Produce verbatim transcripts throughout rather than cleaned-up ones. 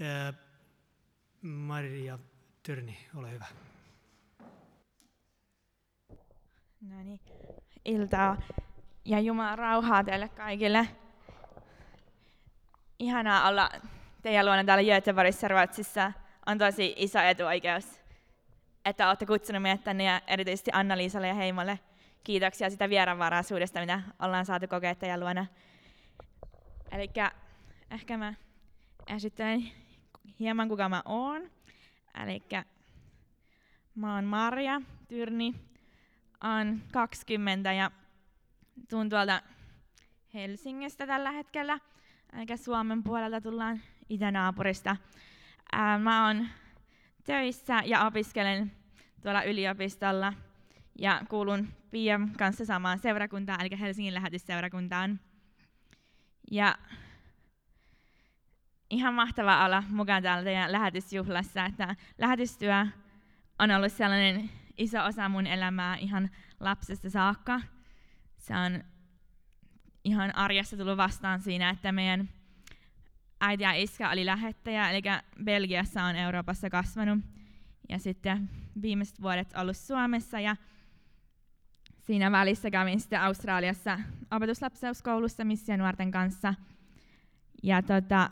Ää, Maria Tyrni, ole hyvä. No niin, iltaa ja Jumalan rauhaa teille kaikille. Ihanaa olla teidän luona täällä Göteborgissa Ruotsissa. On tosi iso etuoikeus, että olette kutsunut meidät tänne ja erityisesti Anna-Liisalle ja Heimolle. Kiitoksia sitä vieraanvaraisuudesta, mitä ollaan saatu kokea teidän luona. Elikkä ehkä mä esittelen hieman kuka mä oon. Elikkä mä oon Maria Tyrni, oon kaksikymmentä ja tuun tuolta Helsingistä tällä hetkellä. Eli Suomen puolelta tullaan itänaapurista. Ää, mä oon töissä ja opiskelen tuolla yliopistolla ja kuulun Pian kanssa samaan seurakuntaan, eli Helsingin lähetysseurakuntaan. Ja ihan mahtavaa olla mukaan täällä teidän lähetysjuhlassa, että lähetystyö on ollut sellainen iso osa mun elämää ihan lapsesta saakka. Se on ihan arjessa tullut vastaan siinä, että meidän äiti ja iskä oli lähettäjä, eli Belgiassa on Euroopassa kasvanut. Ja sitten viimeiset vuodet ollut Suomessa ja siinä välissä kävin sitten Australiassa opetuslapseuskoulussa missionuorten kanssa. Ja tota,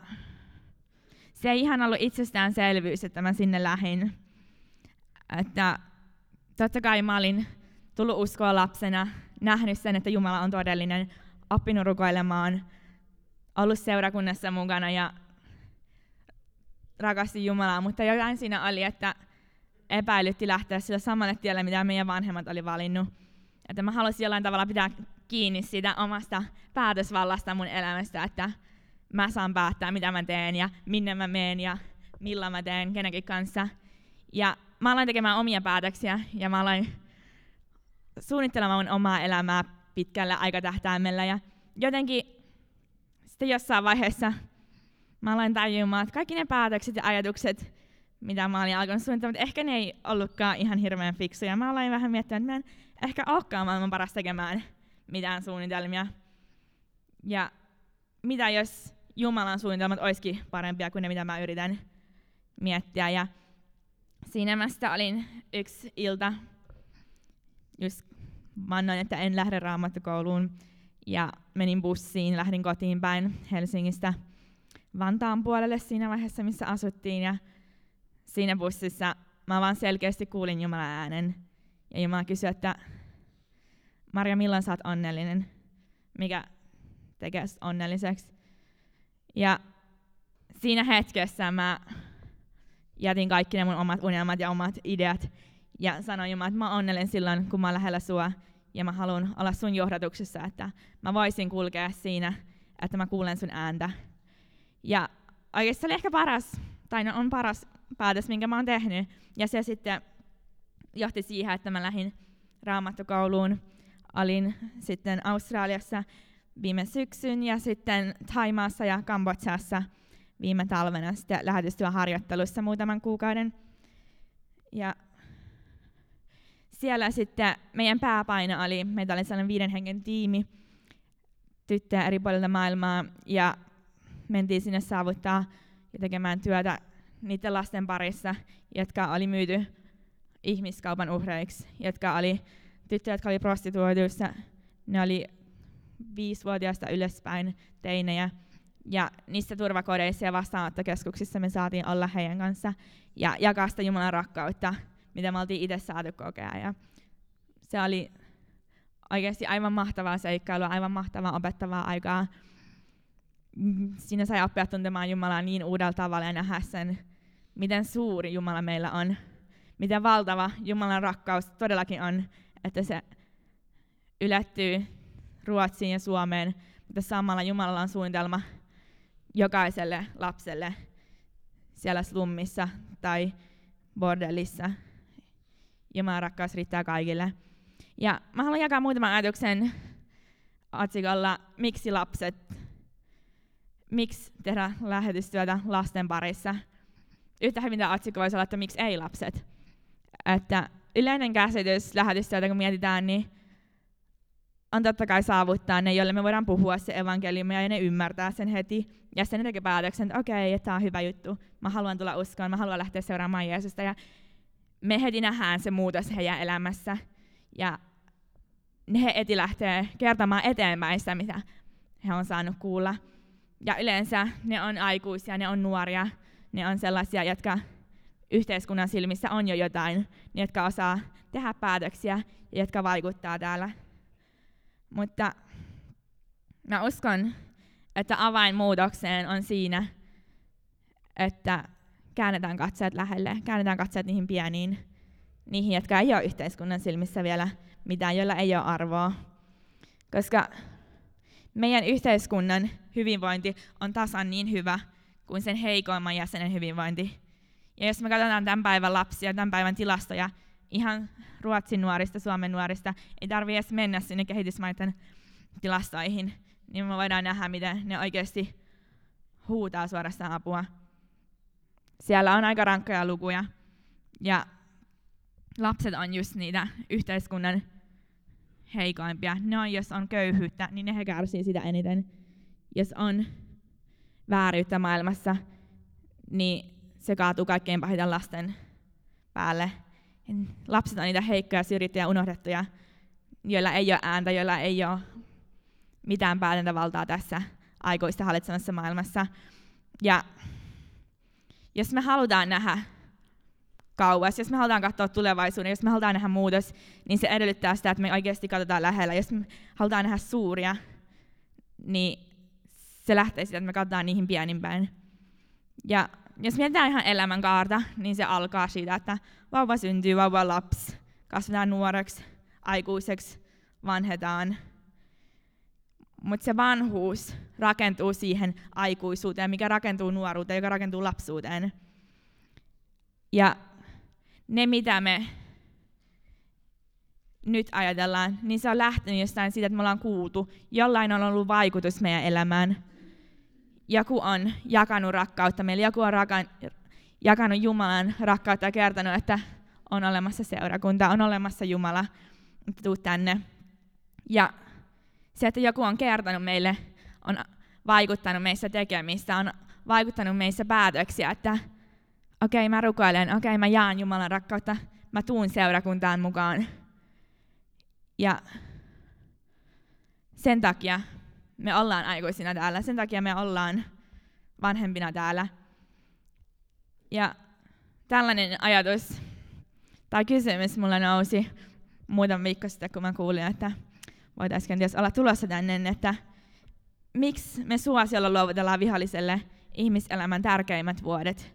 se ei ihan ollut itsestäänselvyys, että mä sinne lähdin. Että totta kai mä olin tullut uskoa lapsena, nähnyt sen, että Jumala on todellinen, oppinut rukoilemaan, ollut seurakunnassa mukana ja rakastin Jumalaa, mutta jotain siinä oli, että epäilytti lähteä sille samalle tielle, mitä meidän vanhemmat oli valinnut. Että mä halusin jollain tavalla pitää kiinni siitä omasta päätösvallasta mun elämästä, että mä saan päättää, mitä mä teen ja minne mä menen ja milloin mä teen kenenkin kanssa. Ja mä aloin tekemään omia päätöksiä ja mä aloin suunnittelemaan mun omaa elämää pitkällä aikatähtäimellä. Ja jotenkin sitten jossain vaiheessa mä aloin tajumaan, että kaikki ne päätökset ja ajatukset, mitä mä olin alkanut suunnittelemaan, että ehkä ne ei ollutkaan ihan hirveän fiksuja. Mä aloin vähän miettiä, että mä en ehkä olekaan maailman paras tekemään mitään suunnitelmia. Ja mitä jos Jumalan suunnitelmat olisikin parempia kuin ne, mitä mä yritän miettiä. Ja siinä mä sitten olin yksi ilta, just vannoin, että en lähde raamattokouluun. Ja menin bussiin, lähdin kotiin päin Helsingistä Vantaan puolelle siinä vaiheessa, missä asuttiin. Ja siinä bussissa mä vaan selkeästi kuulin Jumalan äänen. Ja Jumala kysyi, että Maria, milloin sä oot onnellinen? Mikä tekee sut onnelliseksi? Ja siinä hetkessä mä jätin kaikki ne mun omat unelmat ja omat ideat. Ja sanoin Jumala, että mä oon onnellinen silloin, kun mä oon lähellä sua. Ja mä haluan olla sun johdatuksessa, että mä voisin kulkea siinä, että mä kuulen sun ääntä. Ja oikeasti se oli ehkä paras, tai no on paras päätös, minkä mä oon tehnyt. Ja se sitten johti siihen, että mä lähdin raamattokouluun. Olin sitten Australiassa viime syksyn ja sitten Thaimaassa ja Kambodžassa viime talvena sitten lähetystyöharjoittelussa muutaman kuukauden. Ja siellä sitten meidän pääpaino oli, meitä oli sellainen viiden hengen tiimi, tyttöjä eri puolilta maailmaa, ja mentiin sinne saavuttaa ja tekemään työtä niiden lasten parissa, jotka oli myyty ihmiskaupan uhreiksi, jotka oli tyttöjä, jotka oli prostituoituissa, ne oli viisivuotiaasta ylöspäin teinejä, ja niissä turvakodeissa ja vastaanottokeskuksissa me saatiin olla heidän kanssa ja jakaa sitä Jumalan rakkautta, mitä me oltiin itse saatu kokea. Ja se oli oikeasti aivan mahtavaa seikkailua, aivan mahtavaa opettavaa aikaa. Siinä sai oppia tuntemaan Jumalaa niin uudella tavalla ja nähdä sen, miten suuri Jumala meillä on, miten valtava Jumalan rakkaus todellakin on, että se ylettyy Ruotsiin ja Suomeen, mutta samalla Jumalalla on suunnitelma jokaiselle lapselle siellä slummissa tai bordellissa. Jumalan rakkaus riittää kaikille. Ja mä haluan jakaa muutaman ajatuksen otsikolla Miksi lapset? Miksi tehdä lähetystyötä lasten parissa? Yhtä hyvin tämä otsikko voisi olla, että miksi ei lapset? Että yleinen käsitys lähetystyötä, kun mietitään, niin on totta kai saavuttaa ne, joille me voidaan puhua se evankeliumia ja ne ymmärtää sen heti. Ja sitten ne tekee päätöksen, että okei, että tämä on hyvä juttu. Mä haluan tulla uskoon, mä haluan lähteä seuraamaan Jeesusta. Ja me heti nähdään se muutos heidän elämässä. Ja he heti lähtee kertomaan eteenpäin sitä, mitä he on saanut kuulla. Ja yleensä ne on aikuisia, ne on nuoria, ne on sellaisia, jotka yhteiskunnan silmissä on jo jotain, ne, jotka osaa tehdä päätöksiä ja jotka vaikuttaa täällä. Mutta mä uskon, että avain muutokseen on siinä, että käännetään katseet lähelle, käännetään katseet niihin pieniin, niihin, jotka ei ole yhteiskunnan silmissä vielä mitään, joilla ei ole arvoa. Koska meidän yhteiskunnan hyvinvointi on tasan niin hyvä kuin sen heikoimman jäsenen hyvinvointi. Ja jos me katsotaan tämän päivän lapsia, tämän päivän tilastoja, ihan Ruotsin nuorista, Suomen nuorista, ei tarvitse edes mennä sinne kehitysmaiden tilastoihin, niin me voidaan nähdä, miten ne oikeasti huutaa suorastaan apua. Siellä on aika rankkoja lukuja, ja lapset on just niitä yhteiskunnan heikoimpia. Ne on, jos on köyhyyttä, niin ne he kärsii sitä eniten. Jos on vääryyttä maailmassa, niin se kaatuu kaikkein pahiten lasten päälle. Lapset on niitä heikkoja, syrjittyjä, unohdettuja, joilla ei ole ääntä, joilla ei ole mitään päätäntävaltaa tässä aikuista hallitsemassa maailmassa. Ja jos me halutaan nähdä kauas, jos me halutaan katsoa tulevaisuuden, jos me halutaan nähdä muutos, niin se edellyttää sitä, että me oikeasti katsotaan lähellä. Jos me halutaan nähdä suuria, niin se lähtee siitä, että me katsotaan niihin pienimpään. Ja jos mietitään ihan elämänkaarta, niin se alkaa siitä, että vauva syntyy, vauva on lapsi, kasvetaan nuoreksi, aikuiseksi, vanhetaan. Mutta se vanhuus rakentuu siihen aikuisuuteen, mikä rakentuu nuoruuteen, joka rakentuu lapsuuteen. Ja ne, mitä me nyt ajatellaan, niin se on lähtenyt jostain siitä, että me ollaan kuultu. Jollain on ollut vaikutus meidän elämään. Joku on jakanut rakkautta meille, joku on raka- jakanut Jumalan rakkautta ja kertonut, että on olemassa seurakunta, on olemassa Jumala, että tuu tänne. Ja se, että joku on kertonut meille, on vaikuttanut meissä tekemistä, on vaikuttanut meissä päätöksiä, että okei, okay, mä rukoilen, okei, okay, mä jaan Jumalan rakkautta, mä tuun seurakuntaan mukaan. Ja sen takia me ollaan aikuisina täällä, sen takia me ollaan vanhempina täällä. Ja tällainen ajatus tai kysymys mulla nousi muutama viikko sitten, kun mä kuulin, että voitaisiin kenties olla tulossa tänne, että miksi me suosiolla luovutellaan viholliselle ihmiselämän tärkeimmät vuodet.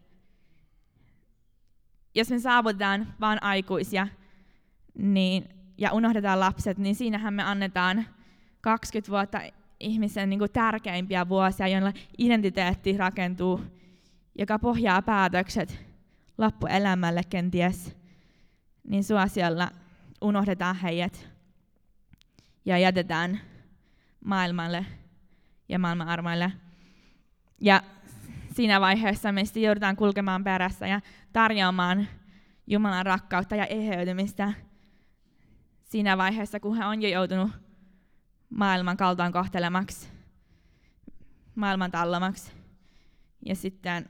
Jos me saavutetaan vain aikuisia niin, ja unohdetaan lapset, niin siinähän me annetaan kaksikymmentä vuotta ihmisen niin kuin tärkeimpiä vuosia, joilla identiteetti rakentuu, joka pohjaa päätökset loppuelämälle kenties, niin suosiolla unohdetaan heidät ja jätetään maailmalle ja maailman armoille. Ja siinä vaiheessa me sitten joudutaan kulkemaan perässä ja tarjoamaan Jumalan rakkautta ja eheytymistä siinä vaiheessa, kun hän on jo joutunut maailman kaltoin kohtelemaksi, maailman tallomaksi. Ja sitten,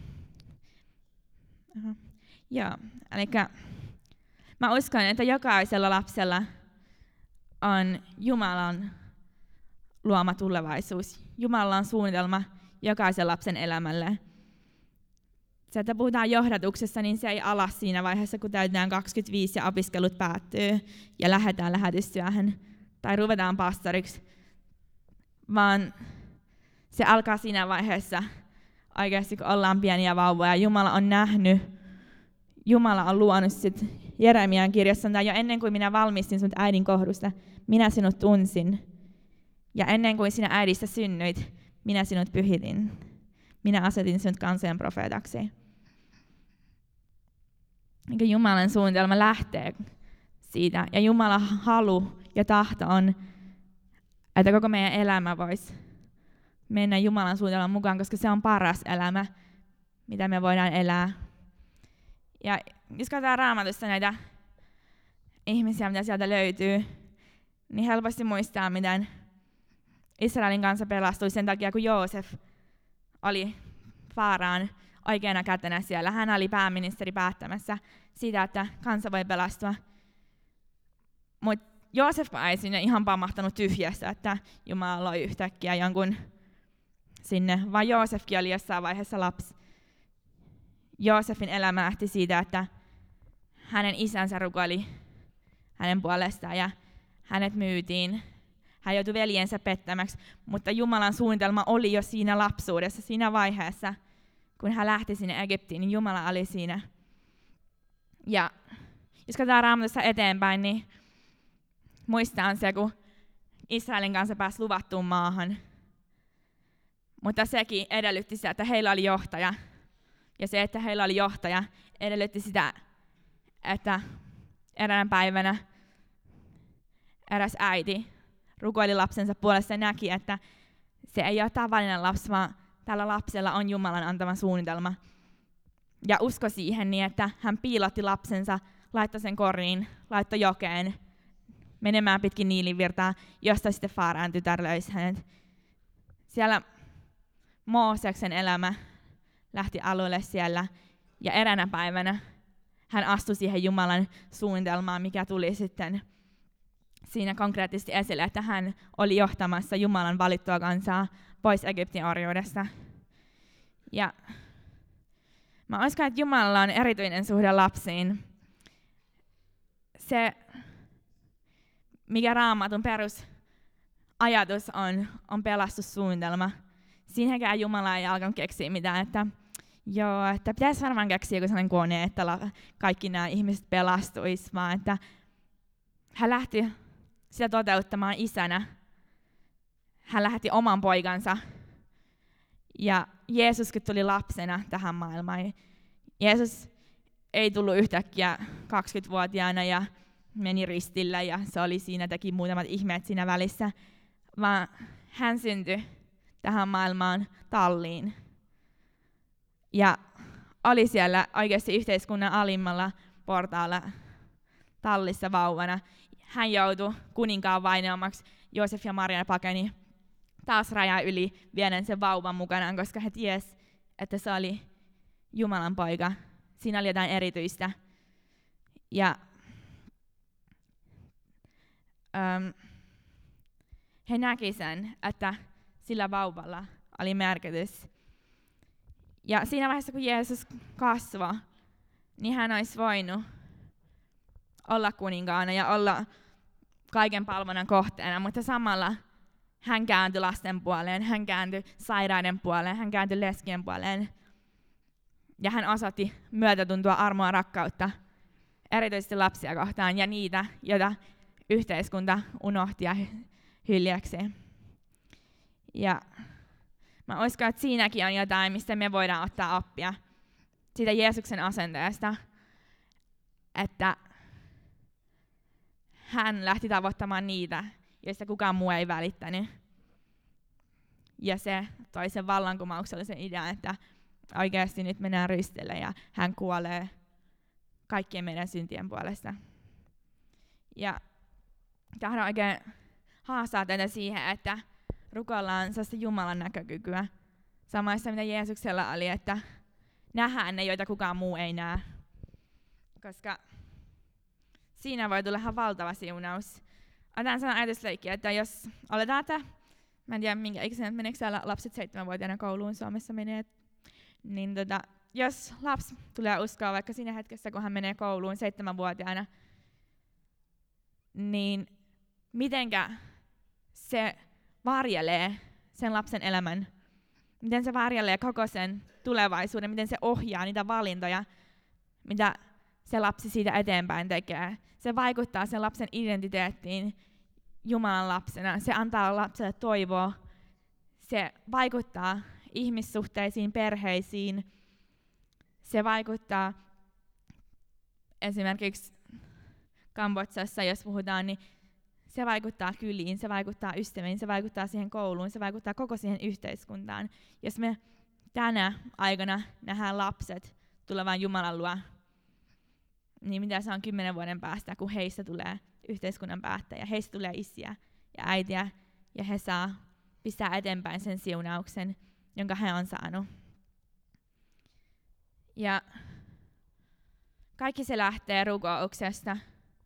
aha, joo, eli mä uskon, että jokaisella lapsella on Jumalan luoma tulevaisuus. Jumalalla on suunnitelma jokaisen lapsen elämälle. Se, että puhutaan johdatuksessa, niin se ei ala siinä vaiheessa, kun täytetään kaksikymmentäviisi ja opiskelut päättyy ja lähdetään lähetystyöhön tai ruvetaan pastoriksi, vaan se alkaa siinä vaiheessa oikeasti, kun ollaan pieniä vauvoja. Jumala on nähnyt, Jumala on luonut sit Jeremian kirjassa, jo ennen kuin minä valmistin sinut äidin kohdusta, minä sinut tunsin. Ja ennen kuin sinä äidistä synnyit, minä sinut pyhitin. Minä asetin sinut kansojen profeetaksi. Jumalan suunnitelma lähtee siitä. Ja Jumalan halu ja tahto on, että koko meidän elämä voisi mennä Jumalan suunnitelman mukaan, koska se on paras elämä, mitä me voidaan elää. Ja jos katsotaan Raamatusta näitä ihmisiä, mitä sieltä löytyy, niin helposti muistaa, miten Israelin kansa pelastui sen takia, kun Joosef oli Faaraan oikeana kätenä siellä. Hän oli pääministeri päättämässä siitä, että kansa voi pelastua. Mutta Joosef ei sinne ihan pamahtanut tyhjässä, että Jumala loi yhtäkkiä jonkun sinne, vaan Joosefkin oli jossain vaiheessa lapsi. Joosefin elämä lähti siitä, että hänen isänsä rukoili hänen puolestaan ja hänet myytiin. Hän joutui veljensä pettämäksi, mutta Jumalan suunnitelma oli jo siinä lapsuudessa, siinä vaiheessa, kun hän lähti sinne Egyptiin, niin Jumala oli siinä. Ja jos katsotaan Raamatusta eteenpäin, niin muistaa se, kun Israelin kanssa pääsi luvattuun maahan. Mutta sekin edellytti sitä, että heillä oli johtaja. Ja se, että heillä oli johtaja, edellytti sitä, että eräänä päivänä eräs äiti rukoili lapsensa puolesta ja näki, että se ei ole tavallinen lapsi, vaan tällä lapsella on Jumalan antama suunnitelma. Ja usko siihen niin, että hän piilotti lapsensa, laittoi sen koriin, laittoi jokeen, menemään pitkin Niilin virtaa, josta sitten Faaraan tytär löysi hänet. Siellä Mooseksen elämä lähti alulle siellä, ja eräänä päivänä hän astui siihen Jumalan suunnitelmaan, mikä tuli sitten siinä konkreettisesti esille, että hän oli johtamassa Jumalan valittua kansaa pois Egyptin orjuudesta. Ja mä uskon, että Jumalalla on erityinen suhde lapsiin. Se, mikä Raamatun perusajatus on, on pelastussuunnitelma. Siinäkään Jumala ei alkanut keksiä mitään, että joo, että pitäisi varmaan keksiä joku sellainen kone, että kaikki nämä ihmiset pelastuisivat, vaan että hän lähti sitä toteuttamaan isänä. Hän lähetti oman poikansa. Ja Jeesuskin tuli lapsena tähän maailmaan. Jeesus ei tullut yhtäkkiä kaksikymmentävuotiaana ja meni ristillä ja se oli siinä, teki muutamat ihmeet siinä välissä, vaan hän syntyi tähän maailmaan talliin. Ja oli siellä oikeasti yhteiskunnan alimmalla portaalla tallissa vauvana. Hän joutui kuninkaan vainoamaksi. Joosef ja Maria pakeni taas raja yli vieden sen vauvan mukanaan, koska he tiesivät, että se oli Jumalan poika. Siinä oli jotain erityistä. Ja äm, he näki sen, että sillä vauvalla oli merkitys. Ja siinä vaiheessa, kun Jeesus kasvoi, niin hän olisi voinut olla kuninkaana ja olla kaiken palvonnan kohteena, mutta samalla hän kääntyi lasten puoleen, hän kääntyi sairaiden puoleen, hän kääntyi leskien puoleen. Ja hän osoitti myötätuntoa, armoa, rakkautta, erityisesti lapsia kohtaan ja niitä, joita yhteiskunta unohti ja hyljeksi. Ja mä uskon, että siinäkin on jotain, mistä me voidaan ottaa oppia siitä Jeesuksen asenteesta, että hän lähti tavoittamaan niitä, joista kukaan muu ei välittänyt. Ja se toi sen vallankumouksellisen idean, että oikeasti nyt mennään ristille ja hän kuolee kaikkien meidän syntien puolesta. Ja tahdon oikein haastaa teitä siihen, että rukoillaan sellaista Jumalan näkökykyä. Samaista, mitä Jeesuksella oli, että nähdään ne, joita kukaan muu ei näe. Koska siinä voi tulla ihan valtava siunaus. Otan sellainen ajatusleikki, että jos oletaan, että mä en tiedä minkä ikäisenä, meneekö siellä lapset seitsemänvuotiaana kouluun, Suomessa menee, niin tota, jos lapsi tulee uskoa vaikka siinä hetkessä, kun hän menee kouluun seitsemänvuotiaana, niin mitenkä se varjelee sen lapsen elämän, miten se varjelee koko sen tulevaisuuden, miten se ohjaa niitä valintoja, mitä se lapsi siitä eteenpäin tekee. Se vaikuttaa sen lapsen identiteettiin Jumalan lapsena. Se antaa lapselle toivoa. Se vaikuttaa ihmissuhteisiin, perheisiin. Se vaikuttaa esimerkiksi Kambodsassa, jos puhutaan, niin se vaikuttaa kyliin, se vaikuttaa ystäviin, se vaikuttaa siihen kouluun, se vaikuttaa koko siihen yhteiskuntaan. Jos me tänä aikana nähdään lapset tulevan Jumalan luo, niin mitä se on kymmenen vuoden päästä, kun heistä tulee yhteiskunnan päättäjiä. Heistä tulee isiä ja äitiä, ja he saa pistää eteenpäin sen siunauksen, jonka he on saanut. Ja kaikki se lähtee rukouksesta.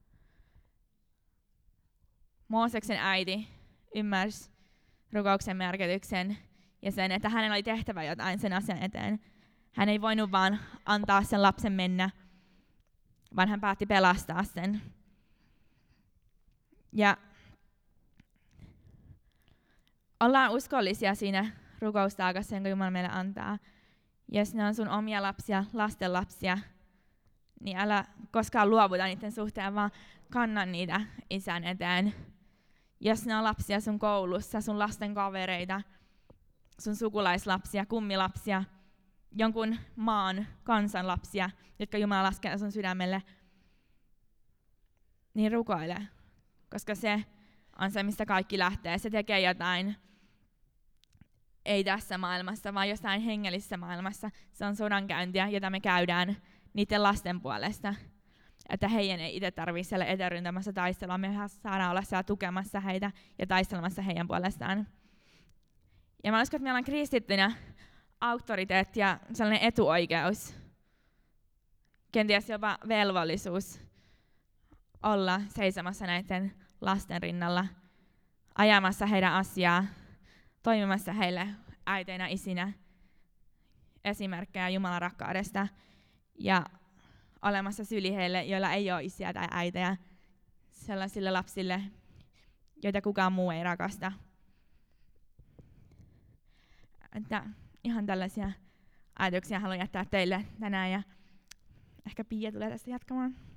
Mooseksen äiti ymmärsi rukouksen merkityksen ja sen, että hänellä oli tehtävä jotain sen asian eteen. Hän ei voinut vaan antaa sen lapsen mennä, vaan hän päätti pelastaa sen. Ja ollaan uskollisia siinä rukoustaakassa, jonka Jumala meille antaa. Jos ne on sun omia lapsia, lasten lapsia, niin älä koskaan luovuta niiden suhteen, vaan kanna niitä isän eteen. Jos ne on lapsia sun koulussa, sun lasten kavereita, sun sukulaislapsia, kummilapsia, jonkun maan kansan lapsia, jotka Jumala laskee sun sydämelle, niin rukoile, koska se on se, mistä kaikki lähtee. Se tekee jotain, ei tässä maailmassa, vaan jossain hengellisessä maailmassa. Se on sodankäyntiä, jota me käydään niiden lasten puolesta. Että heidän ei itse tarvitse siellä eteryntämässä taistelua. Me saadaan olla siellä tukemassa heitä ja taistelemassa heidän puolestaan. Ja mä uskon, että meillä on kristittynä auktoriteetti ja sellainen etuoikeus, kenties jopa velvollisuus olla seisomassa näiden lasten rinnalla, ajamassa heidän asiaa, toimimassa heille äiteinä, isinä, esimerkkejä Jumalan rakkaudesta ja olemassa syli heille, joilla ei ole isiä tai äitejä, sellaisille lapsille, joita kukaan muu ei rakasta. Että ihan tällaisia ajatuksia haluan jättää teille tänään ja ehkä Pia tulee tästä jatkamaan.